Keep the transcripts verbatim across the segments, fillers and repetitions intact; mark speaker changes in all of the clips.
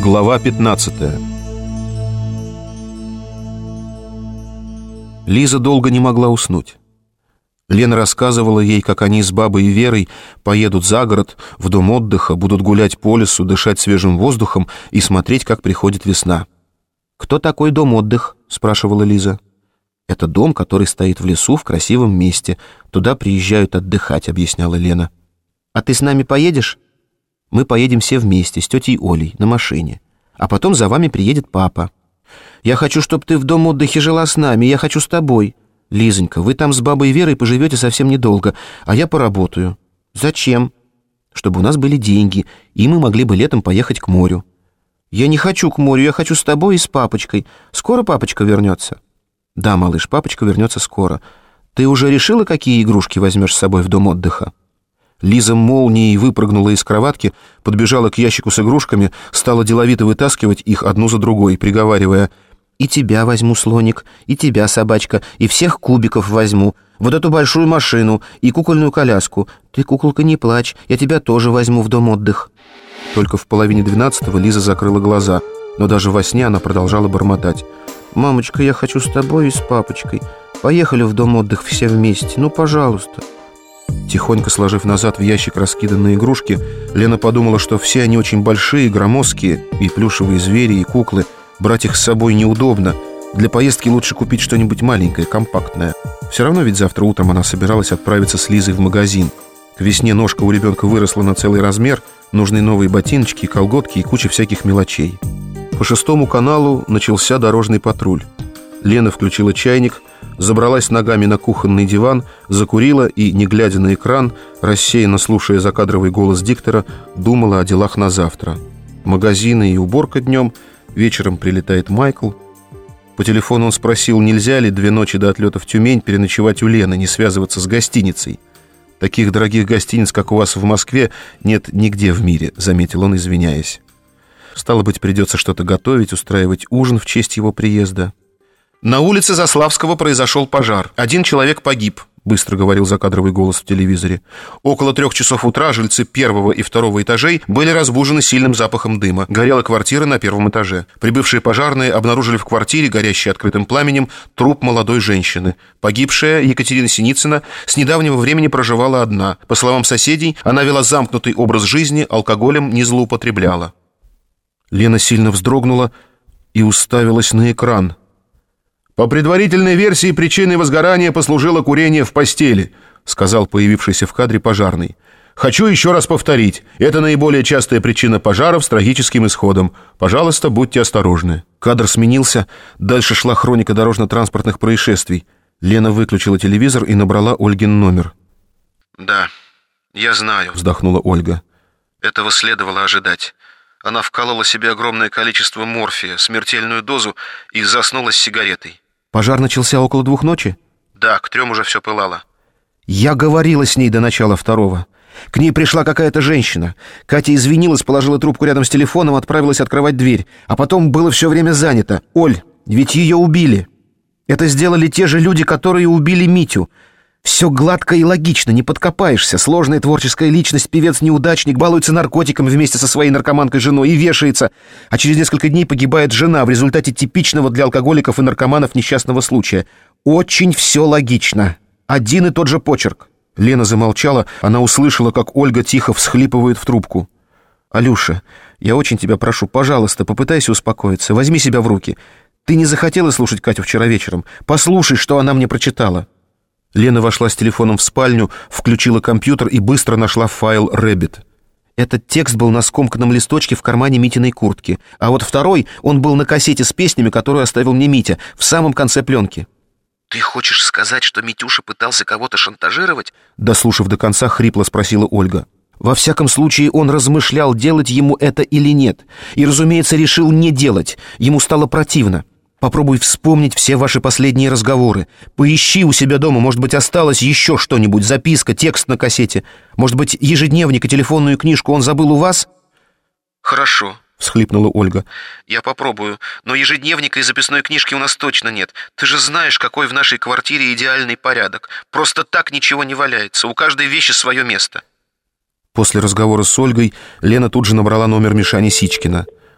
Speaker 1: Глава пятнадцатая. Лиза долго не могла уснуть. Лена рассказывала ей, как они с бабой и Верой поедут за город, в дом отдыха, будут гулять по лесу, дышать свежим воздухом и смотреть, как приходит весна. «Кто такой дом отдых?» — спрашивала Лиза. «Это дом, который стоит в лесу в красивом месте. Туда приезжают отдыхать», — объясняла Лена. «А ты с нами поедешь?» «Мы поедем все вместе, с тетей Олей, на машине. А потом за вами приедет папа». «Я хочу, чтобы ты в дом отдыхе жила с нами, я хочу с тобой». «Лизонька, вы там с бабой Верой поживете совсем недолго, а я поработаю». «Зачем?» «Чтобы у нас были деньги, и мы могли бы летом поехать к морю». «Я не хочу к морю, я хочу с тобой и с папочкой. Скоро папочка вернется?» «Да, малыш, папочка вернется скоро. Ты уже решила, какие игрушки возьмешь с собой в дом отдыха?» Лиза молнией выпрыгнула из кроватки, подбежала к ящику с игрушками, стала деловито вытаскивать их одну за другой, приговаривая: «И тебя возьму, слоник, и тебя, собачка, и всех кубиков возьму, вот эту большую машину и кукольную коляску. Ты, куколка, не плачь, я тебя тоже возьму в дом отдых». Только в половине двенадцатого Лиза закрыла глаза, но даже во сне она продолжала бормотать: «Мамочка, я хочу с тобой и с папочкой. Поехали в дом отдых все вместе, ну, пожалуйста». Тихонько сложив назад в ящик раскиданные игрушки, Лена подумала, что все они очень большие, громоздкие, и плюшевые звери, и куклы. Брать их с собой неудобно. Для поездки лучше купить что-нибудь маленькое, компактное. Все равно ведь завтра утром она собиралась отправиться с Лизой в магазин. К весне ножка у ребенка выросла на целый размер, нужны новые ботиночки, колготки и куча всяких мелочей. По шестому каналу начался дорожный патруль. Лена включила чайник, забралась ногами на кухонный диван, закурила и, не глядя на экран, рассеянно слушая закадровый голос диктора, думала о делах на завтра. Магазины и уборка днем, вечером прилетает Майкл. По телефону он спросил, нельзя ли две ночи до отлета в Тюмень переночевать у Лены, не связываться с гостиницей. «Таких дорогих гостиниц, как у вас в Москве, нет нигде в мире», — заметил он, извиняясь. Стало быть, придется что-то готовить, устраивать ужин в честь его приезда. «На улице Заславского произошел пожар. Один человек погиб», — быстро говорил закадровый голос в телевизоре. «Около трех часов утра жильцы первого и второго этажей были разбужены сильным запахом дыма. Горела квартира на первом этаже. Прибывшие пожарные обнаружили в квартире, горящей открытым пламенем, труп молодой женщины. Погибшая, Екатерина Синицына, с недавнего времени проживала одна. По словам соседей, она вела замкнутый образ жизни, алкоголем не злоупотребляла». Лена сильно вздрогнула и уставилась на экран. «По предварительной версии, причиной возгорания послужило курение в постели», сказал появившийся в кадре пожарный. «Хочу еще раз повторить. Это наиболее частая причина пожаров с трагическим исходом. Пожалуйста, будьте осторожны». Кадр сменился. Дальше шла хроника дорожно-транспортных происшествий. Лена выключила телевизор и набрала Ольгин номер.
Speaker 2: «Да, я знаю», вздохнула Ольга. «Этого следовало ожидать. Она вколола себе огромное количество морфия, смертельную дозу, и заснула с сигаретой».
Speaker 1: «Пожар начался около двух ночи?»
Speaker 2: «Да, к трем уже все пылало».
Speaker 1: «Я говорила с ней до начала второго. К ней пришла какая-то женщина. Катя извинилась, положила трубку рядом с телефоном, отправилась открывать дверь. А потом было все время занято. Оль, ведь ее убили. Это сделали те же люди, которые убили Митю. Все гладко и логично, не подкопаешься. Сложная творческая личность, певец-неудачник, балуется наркотиком вместе со своей наркоманкой женой и вешается. А через несколько дней погибает жена в результате типичного для алкоголиков и наркоманов несчастного случая. Очень все логично. Один и тот же почерк». Лена замолчала, она услышала, как Ольга тихо всхлипывает в трубку. «Алюша, я очень тебя прошу, пожалуйста, попытайся успокоиться, возьми себя в руки. Ты не захотела слушать Катю вчера вечером? Послушай, что она мне прочитала». Лена вошла с телефоном в спальню, включила компьютер и быстро нашла файл Рэббит. Этот текст был на скомканном листочке в кармане Митиной куртки, а вот второй, он был на кассете с песнями, которую оставил мне Митя, в самом конце пленки.
Speaker 2: «Ты хочешь сказать, что Митюша пытался кого-то шантажировать?»
Speaker 1: Дослушав до конца, хрипло спросила Ольга. «Во всяком случае, он размышлял, делать ему это или нет. И, разумеется, решил не делать. Ему стало противно. Попробуй вспомнить все ваши последние разговоры. Поищи у себя дома, может быть, осталось еще что-нибудь, записка, текст на кассете. Может быть, ежедневник и телефонную книжку он забыл у вас?»
Speaker 2: «Хорошо»,
Speaker 1: — всхлипнула Ольга.
Speaker 2: «Я попробую, но ежедневника и записной книжки у нас точно нет. Ты же знаешь, какой в нашей квартире идеальный порядок. Просто так ничего не валяется, у каждой вещи свое место».
Speaker 1: После разговора с Ольгой Лена тут же набрала номер Мишани Сичкина.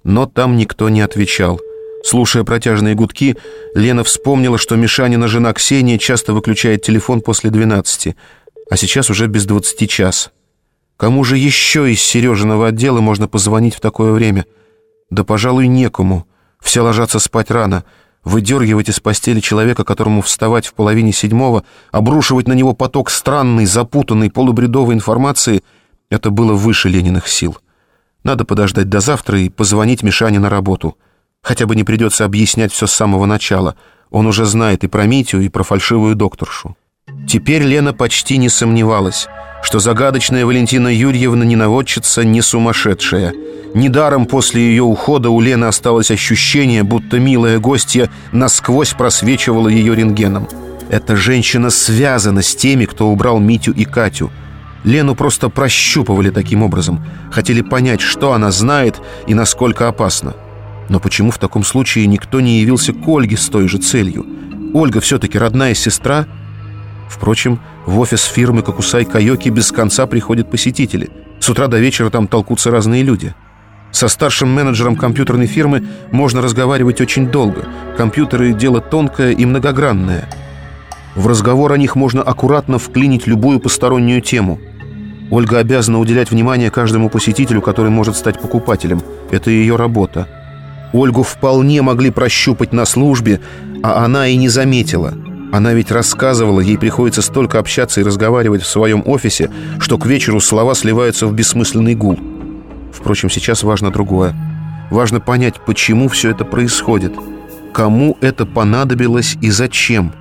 Speaker 1: но там никто не отвечал. Слушая протяжные гудки, Лена вспомнила, что Мишанина жена Ксения часто выключает телефон после двенадцати, а сейчас уже без двадцати час. Кому же еще из Сережиного отдела можно позвонить в такое время? Да, пожалуй, некому. Все ложатся спать рано. Выдергивать из постели человека, которому вставать в половине седьмого, обрушивать на него поток странной, запутанной, полубредовой информации — это было выше Лениных сил. Надо подождать до завтра и позвонить Мишане на работу. Хотя бы не придется объяснять все с самого начала. Он уже знает и про Митю, и про фальшивую докторшу. Теперь Лена почти не сомневалась, что загадочная Валентина Юрьевна не наводчица, не сумасшедшая. Недаром после ее ухода у Лены осталось ощущение, будто милая гостья насквозь просвечивала ее рентгеном. Эта женщина связана с теми, кто убрал Митю и Катю. Лену просто прощупывали таким образом, хотели понять, что она знает и насколько опасно. Но почему в таком случае никто не явился к Ольге с той же целью? Ольга все-таки родная сестра. Впрочем, в офис фирмы Кокусай-Кайоки без конца приходят посетители. С утра до вечера там толкутся разные люди. Со старшим менеджером компьютерной фирмы можно разговаривать очень долго. Компьютеры — дело тонкое и многогранное. В разговор о них можно аккуратно вклинить любую постороннюю тему. Ольга обязана уделять внимание каждому посетителю, который может стать покупателем. Это ее работа. Ольгу вполне могли прощупать на службе, а она и не заметила. Она ведь рассказывала, ей приходится столько общаться и разговаривать в своем офисе, что к вечеру слова сливаются в бессмысленный гул. Впрочем, сейчас важно другое. Важно понять, почему все это происходит, кому это понадобилось и зачем.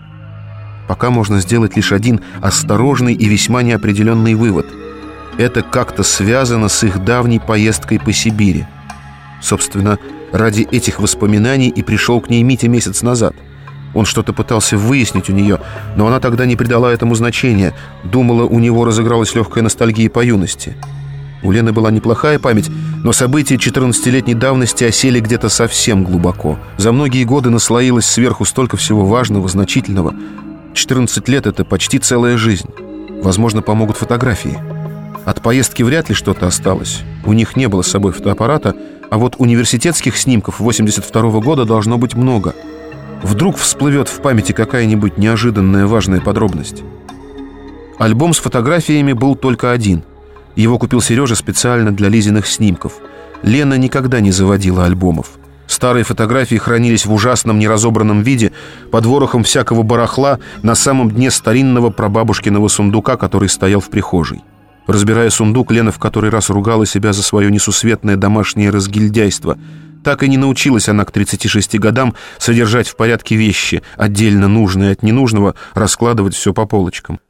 Speaker 1: Пока можно сделать лишь один осторожный и весьма неопределенный вывод. Это как-то связано с их давней поездкой по Сибири. Собственно, ради этих воспоминаний и пришел к ней Митя месяц назад. Он что-то пытался выяснить у нее, но она тогда не придала этому значения. Думала, у него разыгралась легкая ностальгия по юности. У Лены была неплохая память, но события четырнадцатилетней давности осели где-то совсем глубоко. За многие годы наслоилось сверху столько всего важного, значительного. четырнадцать лет — это почти целая жизнь. Возможно, помогут фотографии. От поездки вряд ли что-то осталось. У них не было с собой фотоаппарата, а вот университетских снимков восемьдесят второго года должно быть много. Вдруг всплывет в памяти какая-нибудь неожиданная важная подробность. Альбом с фотографиями был только один. Его купил Сережа специально для Лизиных снимков. Лена никогда не заводила альбомов. Старые фотографии хранились в ужасном неразобранном виде, под ворохом всякого барахла на самом дне старинного прабабушкиного сундука, который стоял в прихожей. Разбирая сундук, Лена в который раз ругала себя за свое несусветное домашнее разгильдяйство. Так и не научилась она к тридцати шести годам содержать в порядке вещи, отдельно нужное от ненужного, раскладывать все по полочкам.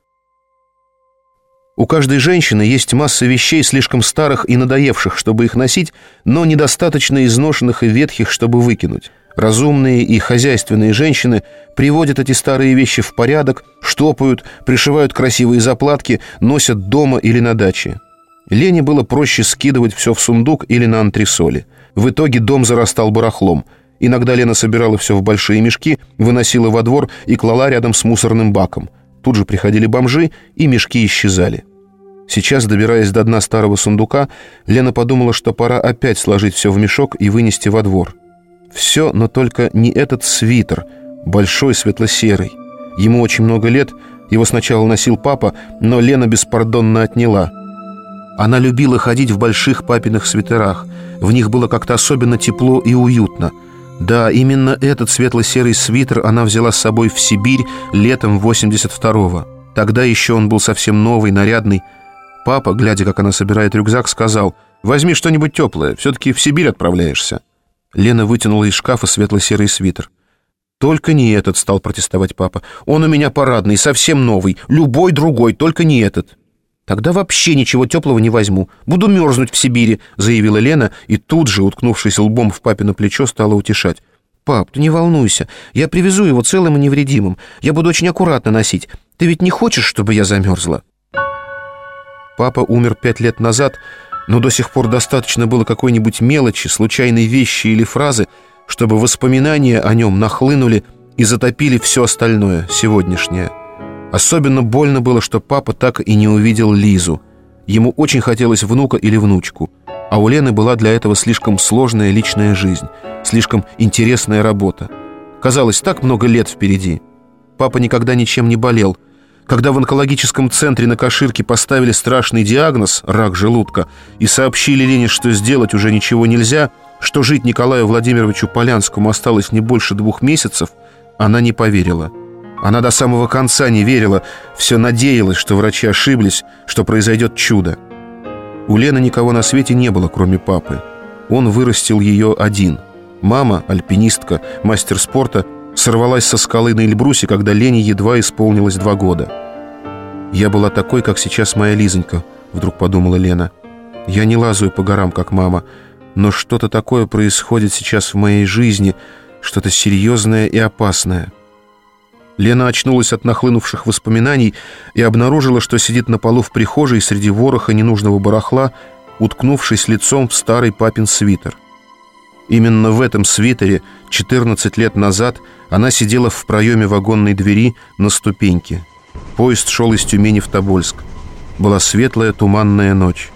Speaker 1: У каждой женщины есть масса вещей, слишком старых и надоевших, чтобы их носить, но недостаточно изношенных и ветхих, чтобы выкинуть. Разумные и хозяйственные женщины приводят эти старые вещи в порядок, штопают, пришивают красивые заплатки, носят дома или на даче. Лене было проще скидывать все в сундук или на антресоли. В итоге дом зарастал барахлом. Иногда Лена собирала все в большие мешки, выносила во двор и клала рядом с мусорным баком. Тут же приходили бомжи, и мешки исчезали. Сейчас, добираясь до дна старого сундука, Лена подумала, что пора опять сложить все в мешок и вынести во двор. Все, но только не этот свитер, большой светло-серый. Ему очень много лет, его сначала носил папа, но Лена беспардонно отняла. Она любила ходить в больших папиных свитерах. В них было как-то особенно тепло и уютно. Да, именно этот светло-серый свитер она взяла с собой в Сибирь летом восемьдесят второго. Тогда еще он был совсем новый, нарядный. Папа, глядя, как она собирает рюкзак, сказал: «Возьми что-нибудь теплое, все-таки в Сибирь отправляешься». Лена вытянула из шкафа светло-серый свитер. «Только не этот», — стал протестовать папа. «Он у меня парадный, совсем новый. Любой другой, только не этот». «Тогда вообще ничего теплого не возьму. Буду мерзнуть в Сибири», — заявила Лена, и тут же, уткнувшись лбом в папино плечо, стала утешать. «Пап, ты не волнуйся. Я привезу его целым и невредимым. Я буду очень аккуратно носить. Ты ведь не хочешь, чтобы я замерзла?» Папа умер пять лет назад, но до сих пор достаточно было какой-нибудь мелочи, случайной вещи или фразы, чтобы воспоминания о нем нахлынули и затопили все остальное, сегодняшнее. Особенно больно было, что папа так и не увидел Лизу. Ему очень хотелось внука или внучку. А у Лены была для этого слишком сложная личная жизнь, слишком интересная работа. Казалось, так много лет впереди. Папа никогда ничем не болел. Когда в онкологическом центре на Каширке поставили страшный диагноз – рак желудка, и сообщили Лене, что сделать уже ничего нельзя, что жить Николаю Владимировичу Полянскому осталось не больше двух месяцев, она не поверила. Она до самого конца не верила, все надеялась, что врачи ошиблись, что произойдет чудо. У Лены никого на свете не было, кроме папы. Он вырастил ее один. Мама, альпинистка, мастер спорта, сорвалась со скалы на Эльбрусе, когда Лене едва исполнилось два года. «Я была такой, как сейчас моя Лизонька», — вдруг подумала Лена. «Я не лазаю по горам, как мама, но что-то такое происходит сейчас в моей жизни, что-то серьезное и опасное». Лена очнулась от нахлынувших воспоминаний и обнаружила, что сидит на полу в прихожей среди вороха ненужного барахла, уткнувшись лицом в старый папин свитер. Именно в этом свитере четырнадцать лет назад она сидела в проеме вагонной двери на ступеньке. Поезд шел из Тюмени в Тобольск. Была светлая туманная ночь.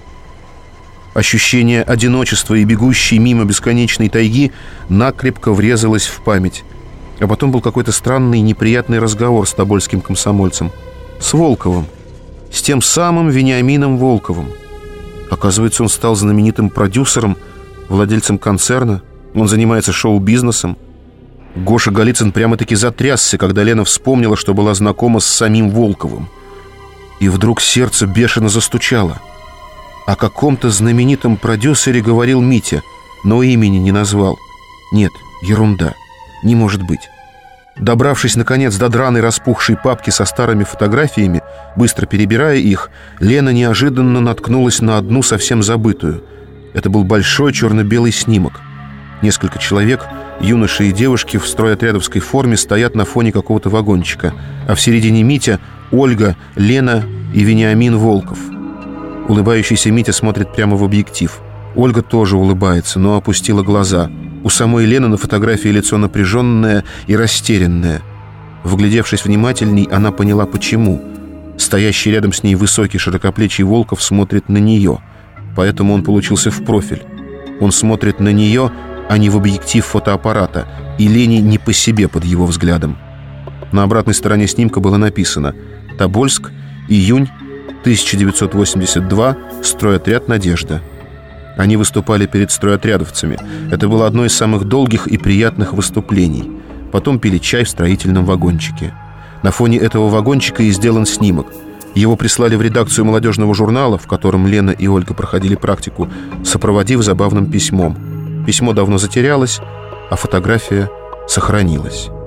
Speaker 1: Ощущение одиночества и бегущей мимо бесконечной тайги накрепко врезалось в память. А потом был какой-то странный неприятный разговор с тобольским комсомольцем. С Волковым. С тем самым Вениамином Волковым. Оказывается, он стал знаменитым продюсером, владельцем концерна. Он занимается шоу-бизнесом. Гоша Голицын прямо-таки затрясся, когда Лена вспомнила, что была знакома с самим Волковым. И вдруг сердце бешено застучало. О каком-то знаменитом продюсере говорил Митя, но имени не назвал. Нет, ерунда. Не может быть. Добравшись, наконец, до драной распухшей папки со старыми фотографиями, быстро перебирая их, Лена неожиданно наткнулась на одну совсем забытую. Это был большой черно-белый снимок. Несколько человек, юноши и девушки в стройотрядовской форме, стоят на фоне какого-то вагончика, а в середине Митя, Ольга, Лена и Вениамин Волков. Улыбающийся Митя смотрит прямо в объектив. Ольга тоже улыбается, но опустила глаза. У самой Лены на фотографии лицо напряженное и растерянное. Вглядевшись внимательней, она поняла, почему. Стоящий рядом с ней высокий широкоплечий Волков смотрит на нее, поэтому он получился в профиль. Он смотрит на нее, а не в объектив фотоаппарата, и Лене не по себе под его взглядом. На обратной стороне снимка было написано: «Тобольск, июнь тысяча девятьсот восемьдесят два, стройотряд «Надежда». Они выступали перед стройотрядовцами. Это было одно из самых долгих и приятных выступлений. Потом пили чай в строительном вагончике. На фоне этого вагончика и сделан снимок. Его прислали в редакцию молодежного журнала, в котором Лена и Ольга проходили практику, сопроводив забавным письмом. Письмо давно затерялось, а фотография сохранилась.